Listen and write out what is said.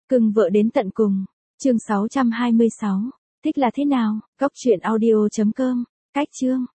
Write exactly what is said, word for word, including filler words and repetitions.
Cưng vợ đến tận cùng. Chương sáu trăm hai mươi sáu. Thích là thế nào? Góc truyện audio chấm com. Cách chương.